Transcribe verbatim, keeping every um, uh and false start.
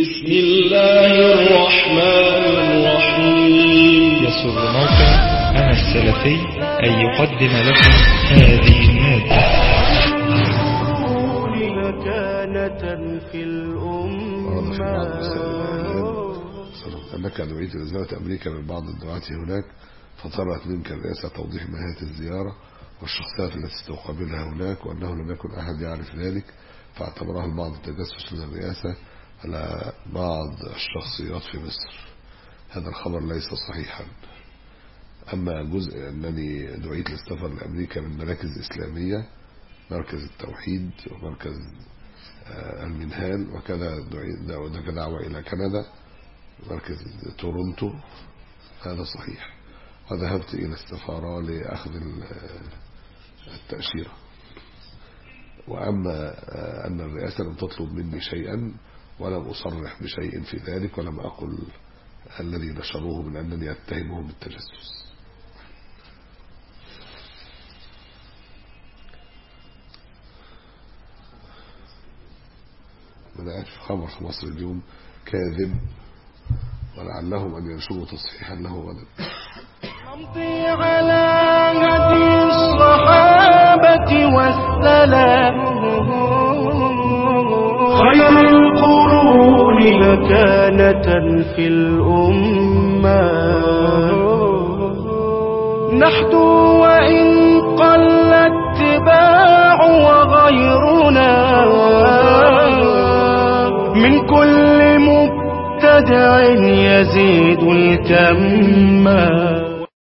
بسم الله الرحمن الرحيم. يسر موقع أنا السلفي أن يقدم لكم هذه المادة. مكانة في الأمة. أنك دعيت لزيارة أمريكا من بعض الدعاة هناك، فطلبت منك الرئاسة توضيح ماهية الزيارة والشخصيات التي ستقابلها هناك، وأنه لم يكن أحد يعرف ذلك، فاعتبرها البعض تجسس من الرئاسة على بعض الشخصيات في مصر. هذا الخبر ليس صحيحا. أما جزء أنني دعيت للسفر لأمريكا من مراكز إسلامية، مركز التوحيد ومركز المنهال، وكذا دعوة إلى كندا مركز تورونتو، هذا صحيح. وذهبت إلى السفارة لأخذ التأشيرة. وأما أن الرئاسة لم تطلب مني شيئا ولم أصرح بشيء في ذلك، ولم أقل الذي نشروه من أنني أتهمهم بالتجسس. من أعرف خبر في مصر اليوم كاذب، ولعلهم أن ينشروا تصحيحا له غدا. نمضي على هدي الصحابة والسلام، خير القرون مكانة في الأمة. نحدو وإن قل اتباع، وغيرنا من كل مبتدع يزيد الكم.